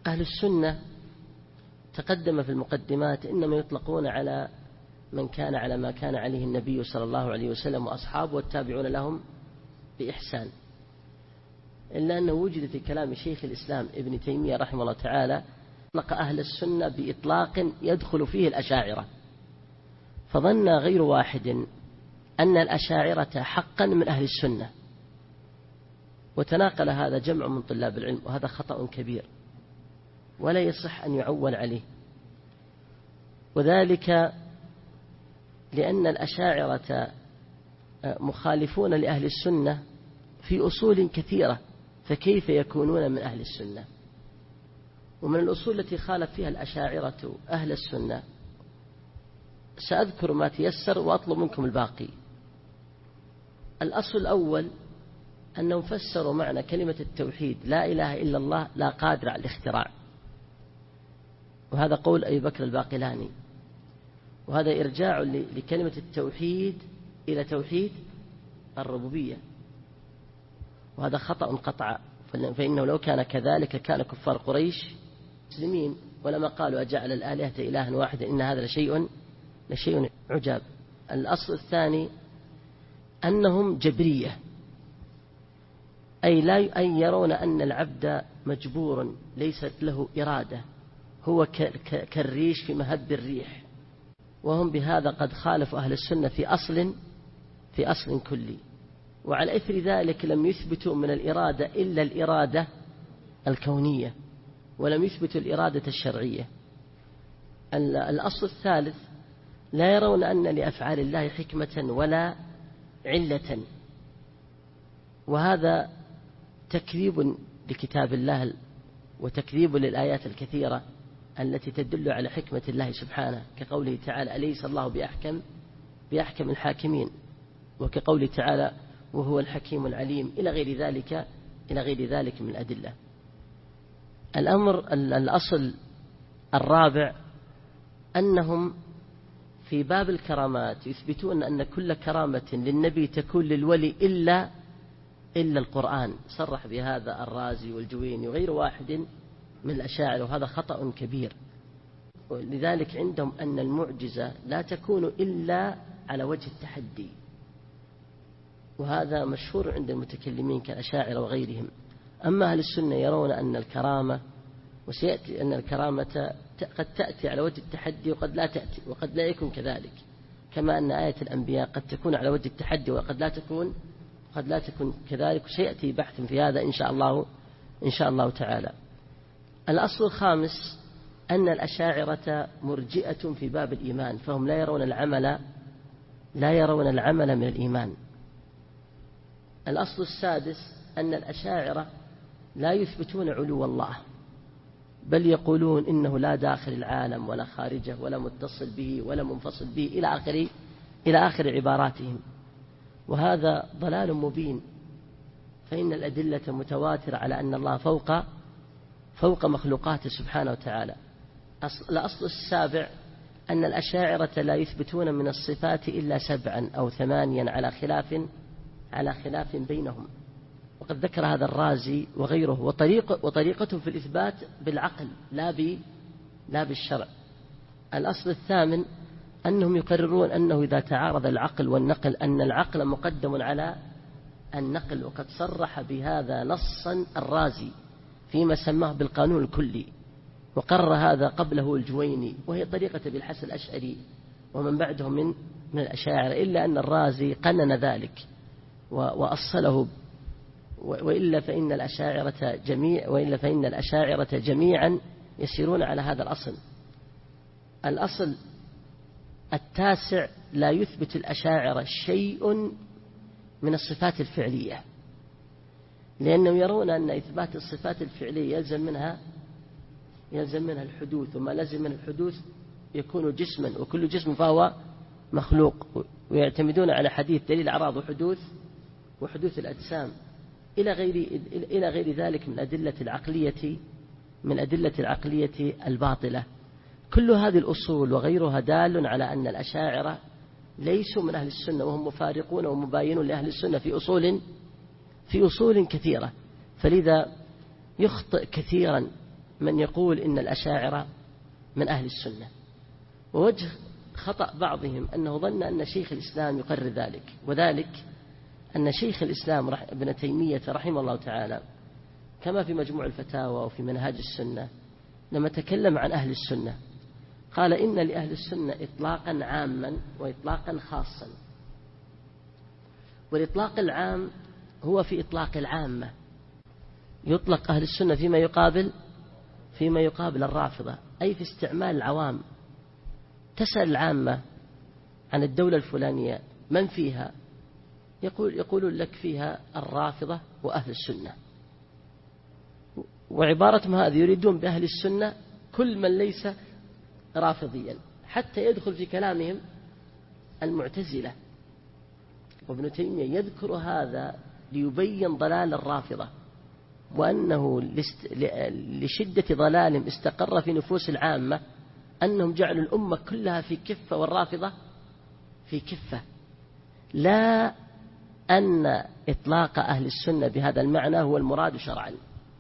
أهل السنة تقدم في المقدمات إنما يطلقون على من كان على ما كان عليه النبي صلى الله عليه وسلم وأصحابه والتابعون لهم بإحسان، إلا أنه وجد في كلام شيخ الإسلام ابن تيمية رحمه الله تعالى أطلق أهل السنة بإطلاق يدخل فيه الأشاعرة، فظن غير واحد أن الأشاعرة حقا من أهل السنة، وتناقل هذا جمع من طلاب العلم، وهذا خطأ كبير ولا يصح أن يعول عليه، وذلك لأن الأشاعرة مخالفون لأهل السنة في أصول كثيرة، فكيف يكونون من أهل السنة؟ ومن الأصول التي خالف فيها الأشاعرة أهل السنة سأذكر ما تيسر وأطلب منكم الباقي. الأصل الأول أنهم فسروا معنى كلمة التوحيد لا إله إلا الله لا قادر على الاختراع، وهذا قول أبي بكر الباقلاني، وهذا إرجاع لكلمة التوحيد إلى توحيد الربوبية، وهذا خطأ قطع، فإنه لو كان كذلك كان كفار قريش مسلمين ولما قالوا أجعل الآلهة إلها واحدا إن هذا لشيء عجاب. الأصل الثاني أنهم جبرية، أي لا يرون أن العبد مجبور ليست له إرادة، هو كالريش في مهب الريح، وهم بهذا قد خالفوا أهل السنة في أصل كلي. وعلى إثر ذلك لم يثبتوا من الإرادة إلا الإرادة الكونية، ولم يثبتوا الإرادة الشرعية. الأصل الثالث لا يرون أن لأفعال الله حكمة ولا علة، وهذا تكذيب لكتاب الله وتكذيب للآيات الكثيرة التي تدل على حكمة الله سبحانه، كقوله تعالى أليس الله بأحكم الحاكمين، وكقوله تعالى وهو الحكيم العليم، إلى غير ذلك من الأدلة. الأصل الرابع أنهم في باب الكرامات يثبتون أن كل كرامة للنبي تكون للولي إلا القرآن، صرح بهذا الرازي والجويني وغير واحد من الأشاعرة، وهذا خطأ كبير. ولذلك عندهم أن المعجزة لا تكون إلا على وجه التحدي، وهذا مشهور عند المتكلمين كالأشاعرة وغيرهم. أما أهل السنة يرون أن الكرامة، وسيأتي أن الكرامة قد تأتي على وجه التحدي وقد لا تأتي وقد لا يكون كذلك، كما أن آية الأنبياء قد تكون على وجه التحدي وقد لا تكون كذلك، وسيأتي بحث في هذا إن شاء الله تعالى. الأصل الخامس أن الأشاعرة مرجئة في باب الإيمان، فهم لا يرون العمل من الإيمان. الأصل السادس أن الأشاعرة لا يثبتون علو الله، بل يقولون إنه لا داخل العالم ولا خارجه ولا متصل به ولا منفصل به إلى آخر عباراتهم، وهذا ضلال مبين، فإن الأدلة متواترة على أن الله فوق مخلوقاته سبحانه وتعالى. الأصل السابع أن الأشاعرة لا يثبتون من الصفات إلا 7 أو 8 على خلاف بينهم، وقد ذكر هذا الرازي وغيره، وطريقته في الإثبات بالعقل لا بالشرع. الأصل الثامن أنهم يقررون أنه إذا تعارض العقل والنقل أن العقل مقدم على النقل، وقد صرح بهذا نصا الرازي فيما سماه بالقانون الكلي، وقرر هذا قبله الجويني، وهي طريقة بالحسن الأشعري ومن بعدهم من الأشاعرة، إلا أن الرازي قنن ذلك وأصله، وإلا فإن الأشاعرة جميعا يسيرون على هذا الأصل. الأصل التاسع لا يثبت الأشاعرة شيء من الصفات الفعلية، لأنهم يرون أن إثبات الصفات الفعلية يلزم منها الحدوث، وما لازم من الحدوث يكون جسما، وكل جسم فهو مخلوق، ويعتمدون على حديث دليل أعراض وحدوث الأجسام إلى غير ذلك من أدلة العقلية الباطلة. كل هذه الأصول وغيرها دال على أن الأشاعرة ليسوا من أهل السنة، وهم مفارقون ومباينون لأهل السنة في أصول كثيرة، فلذا يخطئ كثيرا من يقول إن الأشاعرة من أهل السنة. ووجه خطأ بعضهم أنه ظن أن شيخ الإسلام يقرر ذلك، وذلك أن شيخ الإسلام ابن تيمية رحمه الله تعالى كما في مجموع الفتاوى وفي منهاج السنة لما تكلم عن أهل السنة قال إن لأهل السنة إطلاقا عاما وإطلاقا خاصا. والإطلاق العام هو في إطلاق العامة، يطلق أهل السنة فيما يقابل الرافضة، أي في استعمال العوام. تسأل العامة عن الدولة الفلانية من فيها، يقول لك فيها الرافضة وأهل السنة، وعبارتهم هذه يريدون بأهل السنة كل من ليس رافضيا، حتى يدخل في كلامهم المعتزلة. وابن تيمية يذكر هذا ليبين ضلال الرافضة، وأنه لشدة ضلالهم استقر في نفوس العامة أنهم جعلوا الأمة كلها في كفة والرافضة في كفة. لا أن إطلاق أهل السنة بهذا المعنى هو المراد شرعا،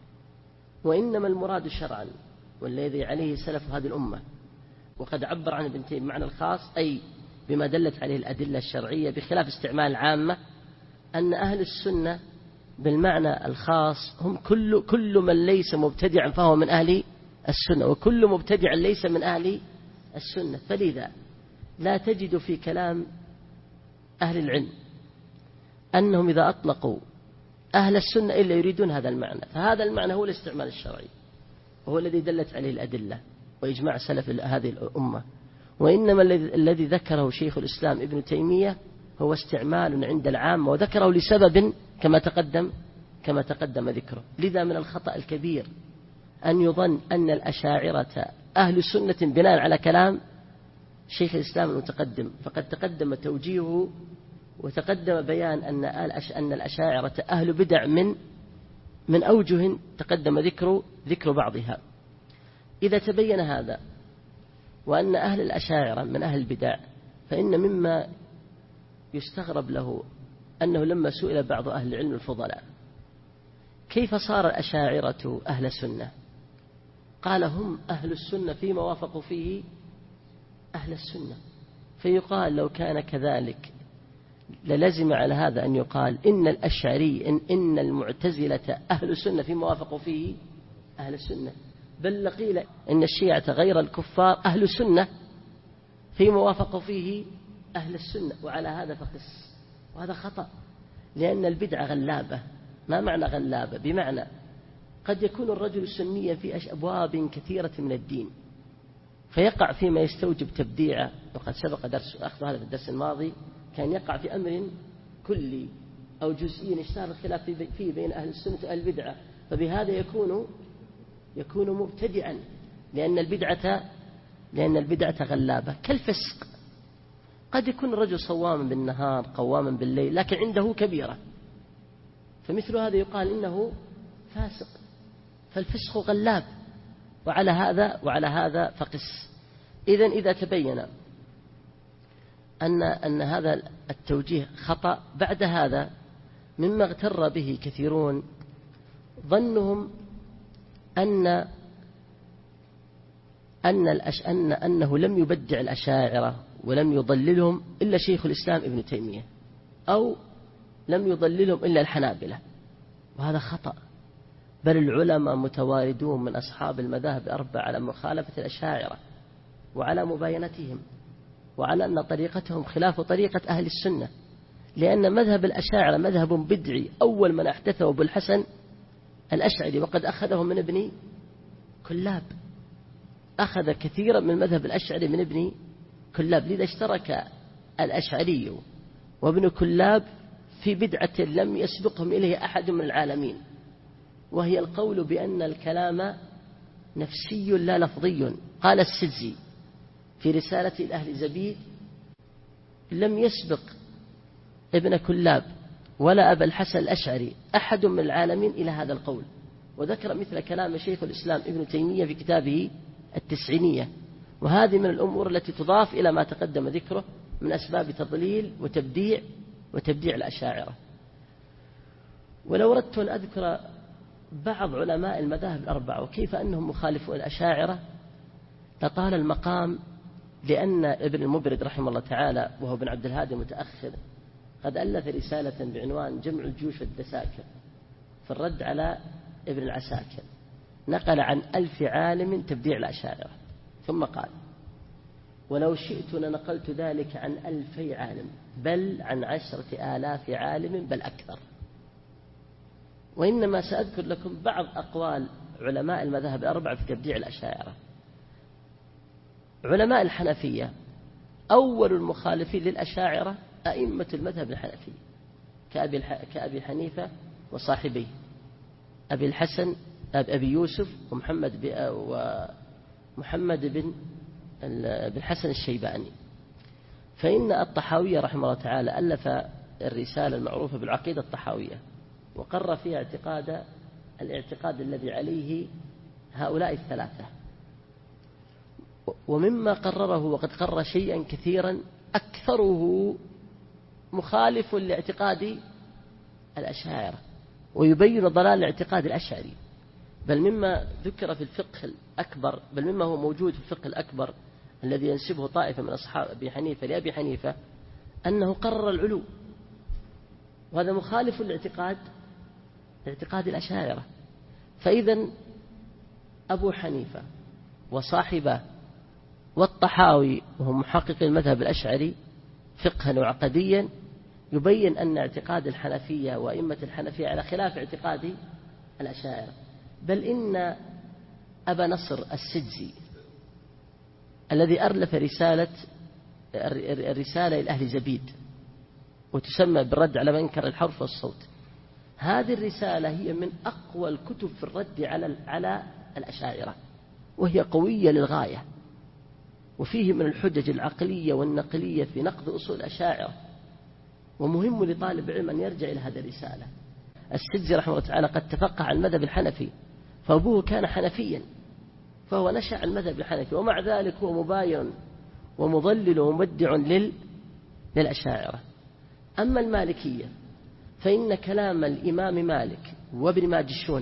وإنما المراد شرعا والذي عليه سلف هذه الأمة. وقد عبر عن ابن تيمية بمعنى الخاص، أي بما دلت عليه الأدلة الشرعية بخلاف استعمال العامة، أن أهل السنة بالمعنى الخاص هم كل من ليس مبتدعا فهو من أهل السنة، وكل مبتدع ليس من أهل السنة. فلذا لا تجد في كلام أهل العلم أنهم إذا أطلقوا أهل السنة إلا يريدون هذا المعنى، فهذا المعنى هو الاستعمال الشرعي، وهو الذي دلت عليه الأدلة وإجماع سلف هذه الأمة. وإنما الذي ذكره شيخ الإسلام ابن تيمية هو استعمال عند العامة، وذكره لسبب كما تقدم ذكره. لذا من الخطأ الكبير أن يظن أن الأشاعرة أهل سنة بناء على كلام شيخ الإسلام المتقدم، فقد تقدم توجيهه وتقدم بيان أن الأشاعرة أهل بدع من أوجه تقدم ذكر بعضها. إذا تبين هذا وأن أهل الأشاعرة من أهل البدع، فإن مما يستغرب له أنه لما سئل بعض أهل العلم الفضلاء كيف صار الأشاعرة أهل سنة، قال هم أهل السنة فيما وافقوا فيه أهل السنة. فيقال لو كان كذلك للزم على هذا أن يقال إن الأشعري إن المعتزلة أهل السنة فيما وافقوا فيه أهل السنة، بل لقيل إن الشيعة غير الكفار أهل السنة فيما وافقوا فيه أهل السنة. وعلى هذا فقس، وهذا خطأ، لأن البدعة غلابة. ما معنى غلابة؟ بمعنى قد يكون الرجل سنيا في أبواب كثيرة من الدين فيقع فيما يستوجب تبديعه، وقد سبق أخذ هذا في الدرس الماضي، كان يقع في أمر كلي أو جزئي اشتهر الخلاف فيه بين أهل السنة وأهل البدعة، فبهذا يكون مبتدعا، لأن البدعة غلابة. كالفسق، قد يكون الرجل صواما بالنهار قواما بالليل لكن عنده كبيرة، فمثل هذا يقال إنه فاسق، فالفسق غلاب. وعلى هذا فقس. إذا تبين أن هذا التوجيه خطأ، بعد هذا مما اغتر به كثيرون ظنهم أنه لم يبدع الأشاعرة ولم يضللهم إلا شيخ الإسلام ابن تيمية، أو لم يضللهم إلا الحنابلة، وهذا خطأ. بل العلماء متواردون من أصحاب المذاهب الأربعة على مخالفة الأشاعرة وعلى مباينتهم، وعلى أن طريقتهم خلاف طريقة أهل السنة، لأن مذهب الأشاعرة مذهب بدعي. أول من أحدثه أبو الحسن الأشعري، وقد أخذه من ابن كلاب، أخذ كثيرا من مذهب الأشعري من ابن كلاب. لذا اشترك الأشعري وابن كلاب في بدعة لم يسبقهم إليه أحد من العالمين، وهي القول بأن الكلام نفسي لا لفظي. قال السجزي في رسالة الأهل زبيد: لم يسبق ابن كلاب ولا أبا الحسن الأشعري أحد من العالمين إلى هذا القول. وذكر مثل كلام شيخ الإسلام ابن تيمية في كتابه التسعينية. وهذه من الأمور التي تضاف إلى ما تقدم ذكره من أسباب تضليل وتبديع الأشاعرة. ولو أردت أن أذكر بعض علماء المذاهب الأربعة وكيف أنهم مخالفون الأشاعرة لطال المقام، لأن ابن المبرد رحمه الله تعالى وهو ابن عبد الهادي متأخر قد ألف رسالة بعنوان جمع الجيوش والدساكر في الرد على ابن العساكر، نقل عن 1000 عالم تبديع الأشاعرة، ثم قال: ولو شئت لنقلت ذلك عن 2000 عالم، بل عن 10,000 عالم، بل أكثر. وإنما سأذكر لكم بعض أقوال علماء المذاهب الأربعة في تبديع الأشاعرة. علماء الحنفية أول المخالفين للأشاعرة أئمة المذهب الحنفي كأبي حنيفة وصاحبيه أبي الحسن أبي يوسف ومحمد بن الحسن الشيباني. فإن الطحاوية رحمه الله تعالى ألف الرسالة المعروفة بالعقيدة الطحاوية، وقرر فيها الاعتقاد الذي عليه هؤلاء الثلاثة. ومما قرره وقد قرر شيئا كثيرا أكثره مخالف لاعتقاد الأشاعرة، ويبين ضلال الاعتقاد الأشعري، بل مما ذكر في الفقه الأكبر، بل مما هو موجود في الفقه الأكبر الذي ينسبه طائفة من أصحاب أبي حنيفة لأبي حنيفة، أنه قرر العلو، وهذا مخالف لاعتقاد الأشاعرة. فإذا أبو حنيفة وصاحبه والطحاوي وهم محقق المذهب الأشعري فقها وعقديا يبين أن اعتقاد الحنفية وأئمة الحنفية على خلاف اعتقاد الأشاعرة. بل إن أبا نصر السجزي الذي ألف الرسالة إلى أهل زبيد وتسمى بالرد على من انكر الحرف والصوت، هذه الرسالة هي من أقوى الكتب في الرد على الأشاعرة، وهي قوية للغاية، وفيه من الحجج العقلية والنقلية في نقد أصول الأشاعرة، ومهم لطالب العلم أن يرجع إلى هذه الرسالة. السجزي رحمه الله تعالى قد تفقه عن المذهب الحنفي، فأبوه كان حنفيا، فهو نشأ عن المذهب الحنفي، ومع ذلك هو مباين ومضلل ومبدع للأشاعرة. أما المالكية فإن كلام الإمام مالك وابن ماجشون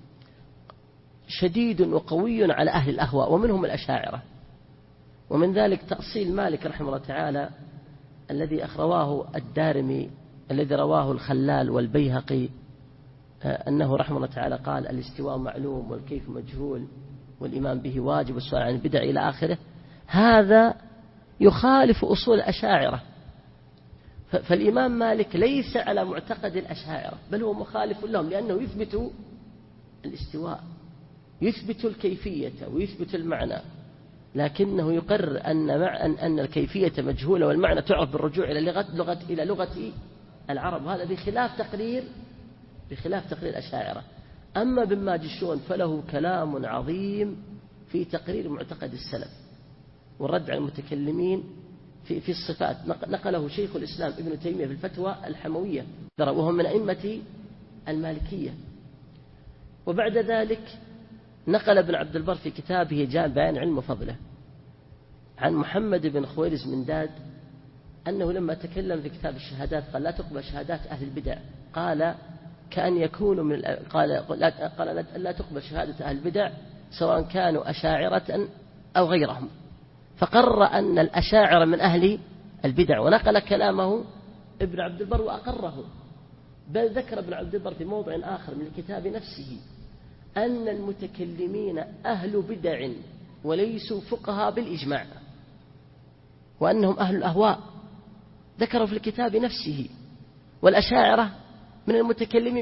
شديد وقوي على أهل الأهواء ومنهم الأشاعرة. ومن ذلك تأصيل مالك رحمه الله تعالى الذي رواه الدارمي، الذي رواه الخلال والبيهقي، أنه رحمه الله تعالى قال: الاستواء معلوم والكيف مجهول والإيمان به واجب والسؤال عن البدع إلى آخره. هذا يخالف أصول الأشاعرة، فالإمام مالك ليس على معتقد الأشاعرة، بل هو مخالف لهم، لأنه يثبت الاستواء، يثبت الكيفية ويثبت المعنى، لكنه يقرر أن الكيفية مجهولة والمعنى تعرف بالرجوع إلى لغة العرب، هذا بخلاف تقرير الأشاعرة. أما ابن ماجشون فله كلام عظيم في تقرير معتقد السلف والرد على المتكلمين في الصفات، نقله شيخ الإسلام ابن تيمية في الفتوى الحموية، وهم من أئمة المالكية. وبعد ذلك نقل ابن عبد البر في كتابه جامع بيان علم وفضله عن محمد بن خويرز من داد أنه لما تكلم في كتاب الشهادات قال: لا تقبل شهادات أهل البدع، قال كأن يكونوا من قال لا تقبل شهادة أهل البدع سواء كانوا أشاعرة أو غيرهم، فقرر أن الأشاعرة من أهل البدع، ونقل كلامه ابن عبد البر وأقره. بل ذكر ابن عبد البر في موضع آخر من الكتاب نفسه أن المتكلمين أهل بدع وليسوا فقهاء بالإجماع، وأنهم أهل الأهواء، ذكروا في الكتاب نفسه. والأشاعرة من المتكلمين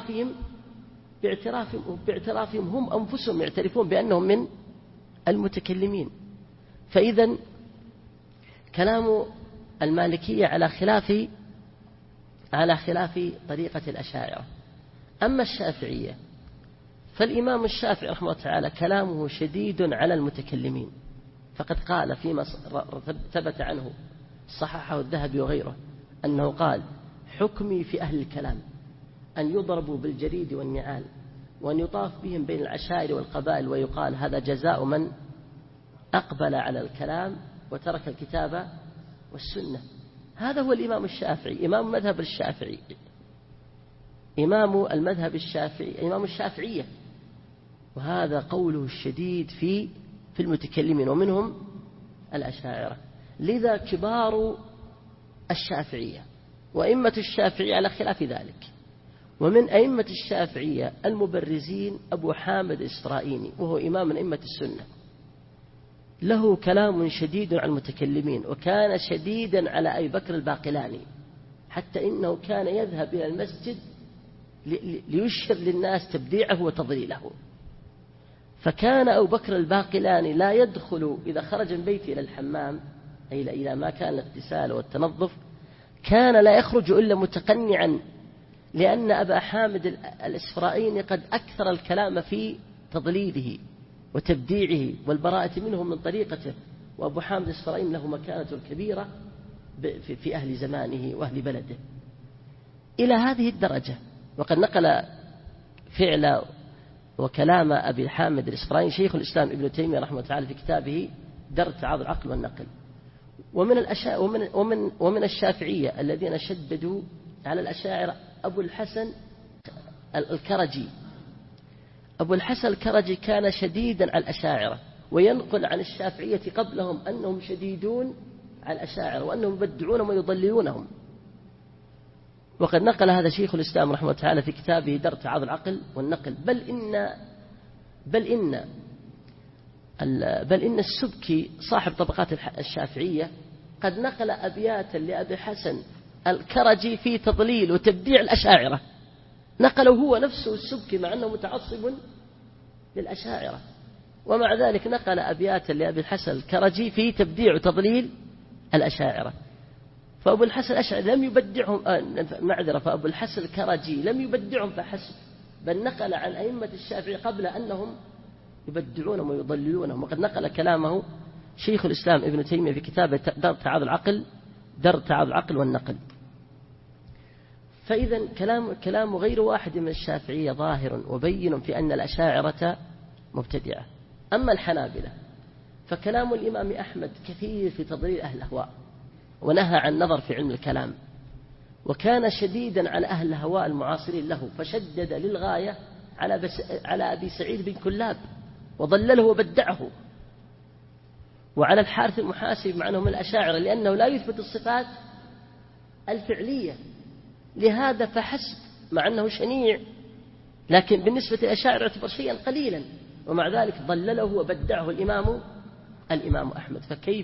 باعترافهم هم أنفسهم يعترفون بأنهم من المتكلمين. فإذا كلام المالكية على خلاف طريقة الأشاعرة. أما الشافعية فالإمام الشافعي رحمه الله تعالى كلامه شديد على المتكلمين، فقد قال فيما ثبت عنه صححه الذهبي وغيره أنه قال: حكمي في أهل الكلام أن يضربوا بالجريد والنعال، وأن يطاف بهم بين العشائر والقبائل، ويقال هذا جزاء من أقبل على الكلام وترك الكتاب والسنة. هذا هو الإمام الشافعي، إمام مذهب الشافعي. إمام المذهب الشافعي إمام الشافعية، وهذا قوله الشديد في المتكلمين ومنهم الأشاعرة. لذا كبار الشافعية وأئمة الشافعية على خلاف ذلك. ومن أئمة الشافعية المبرزين أبو حامد الإسرائيلي، وهو إمام من أئمة السنة، له كلام شديد على المتكلمين، وكان شديدا على أبي بكر الباقلاني، حتى إنه كان يذهب إلى المسجد ليشهر للناس تبديعه وتضليله. فكان أبو بكر الباقلاني لا يدخل إذا خرج من بيته إلى الحمام، أي إلى ما كان الاغتسال والتنظف، كان لا يخرج إلا متقنعا، لأن أبا حامد الإسرائيلي قد أكثر الكلام في تضليله وتبديعه والبراءة منه من طريقته. وأبو حامد الإسرائيلي له مكانة كبيرة في أهل زمانه وأهل بلده إلى هذه الدرجة. وقد نقل فعل وكلام أبي حامد الإسرائيلي شيخ الإسلام ابن تيمية رحمه الله تعالى في كتابه درء تعارض العقل والنقل. ومن الشافعية الذين شددوا على الأشاعرة أبو الحسن الكرجي. أبو الحسن الكرجي كان شديدا على الأشاعرة، وينقل عن الشافعية قبلهم أنهم شديدون على الأشاعرة وأنهم يبدعونهم ويضللونهم. وقد نقل هذا شيخ الإسلام رحمه الله تعالى في كتابه درء تعارض العقل والنقل. بل إن السبكي صاحب طبقات الشافعية قد نقل أبياتا لأبي حسن الكرجي في تضليل وتبديع الأشاعرة، نقله هو نفسه السبكي مع أنه متعصب للأشاعرة، ومع ذلك نقل أبياتا لأبي الحسن الكرجي في تبديع وتضليل الأشاعرة. فأبو الحسن الأشعري لم يبدعهم، فأبو الحسن الكرجي لم يبدعهم فحسب، بل نقل عن أئمة الشافعي قبل أنهم يبدعونهم ويضللونهم. وقد نقل كلامه شيخ الإسلام ابن تيمية في كتابه درء تعارض العقل والنقل. فإذا كلام غير واحد من الشافعية ظاهر وبين في أن الأشاعرة مبتدعة. أما الحنابلة فكلام الإمام أحمد كثير في تضليل أهل الأهواء، ونهى عن نظر في علم الكلام، وكان شديدا على أهل الهواء المعاصرين له، فشدد للغاية على أبي سعيد بن كلاب وضلله وبدعه، وعلى الحارث المحاسب مع أنه من الأشاعرة، لأنه لا يثبت الصفات الفعلية، لهذا فحسب مع أنه شنيع، لكن بالنسبة للأشاعرة يعتبر شيئا قليلا، ومع ذلك ضلله وبدعه الإمام أحمد.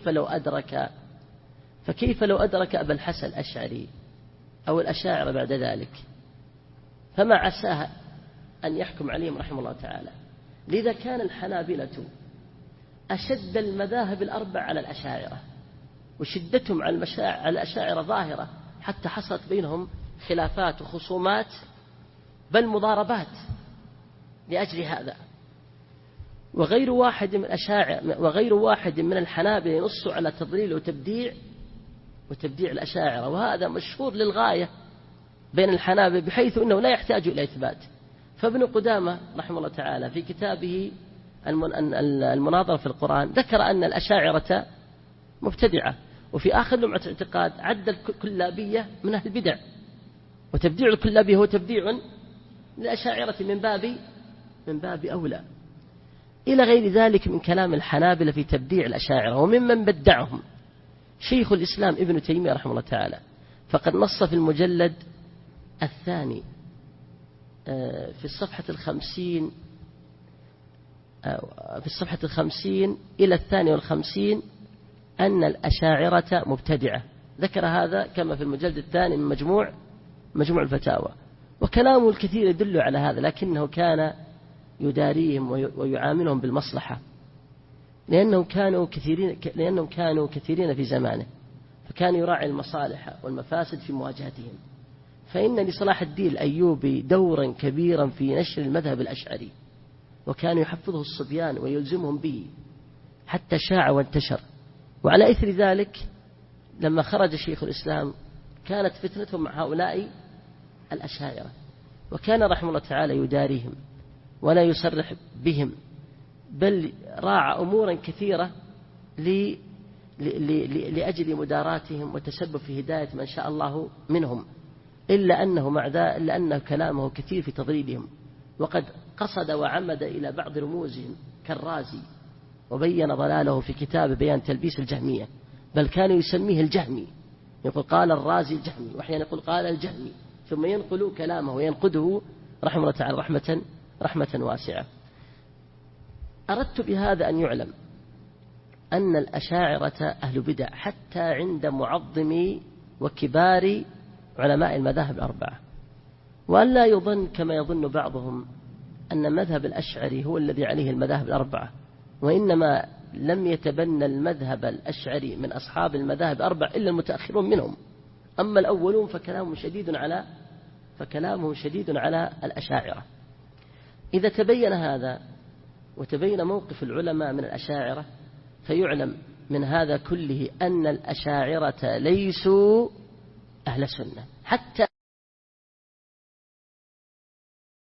فكيف لو أدرك أبا الحسن الأشعري أو الأشاعرة بعد ذلك، فما عساه أن يحكم عليهم رحمه الله تعالى. لذا كان الحنابلة أشد المذاهب الأربع على الأشاعرة، وشدتهم على الأشاعرة ظاهرة، حتى حصلت بينهم خلافات وخصومات بل مضاربات لأجل هذا. وغير واحد من الحنابلة ينص على تضليل وتبديع الأشاعرة، وهذا مشهور للغاية بين الحنابلة، بحيث أنه لا يحتاج إلى إثبات. فابن قدامة رحمه الله تعالى في كتابه المناظرة في القرآن ذكر أن الأشاعرة مبتدعة، وفي آخر لمعة اعتقاد عد الكلابية من أهل البدع، وتبديع الكلابية هو تبديع للأشاعرة من باب أولى، إلى غير ذلك من كلام الحنابلة في تبديع الأشاعرة. وممن بدعهم شيخ الإسلام ابن تيمية رحمه الله تعالى، فقد نص في المجلد الثاني في الصفحة 50 إلى 52 أن الأشاعرة مبتدعة، ذكر هذا كما في المجلد الثاني من مجموع الفتاوى. وكلامه الكثير يدل على هذا، لكنه كان يداريهم ويعاملهم بالمصلحة، لأنهم كانوا كثيرين في زمانه، فكان يراعي المصالح والمفاسد في مواجهتهم. فإن لصلاح الدين الأيوبي دورا كبيرا في نشر المذهب الأشعري، وكان يحفظه الصبيان ويلزمهم به حتى شاع وانتشر. وعلى إثر ذلك لما خرج شيخ الإسلام كانت فتنتهم مع هؤلاء الأشاعرة، وكان رحمه الله تعالى يداريهم ولا يصرح بهم، بل راعى أمورا كثيرة لأجل مداراتهم وتسبب في هداية من شاء الله منهم. إلا أن كلامه كثير في تضليلهم، وقد قصد وعمد إلى بعض رموزهم كالرازي، وبين ضلاله في كتاب بيان تلبيس الجهمية، بل كانوا يسميه الجهمي، يقول قال الرازي الجهمي، وأحيانا يقول قال الجهمي، ثم ينقل كلامه وينقده رحمه الله تعالى رحمة واسعة. أردت بهذا أن يعلم أن الأشاعرة أهل بدع حتى عند معظمي وكبار علماء المذاهب الأربعة، وأن لا يظن كما يظن بعضهم أن مذهب الأشعري هو الذي عليه المذاهب الأربعة، وإنما لم يتبنى المذهب الأشعري من أصحاب المذاهب الأربعة إلا المتأخرون منهم، أما الأولون فكلامهم شديد على الأشاعرة. إذا تبين هذا وتبين موقف العلماء من الأشاعرة، فيعلم من هذا كله أن الأشاعرة ليسوا أهل سنة، حتى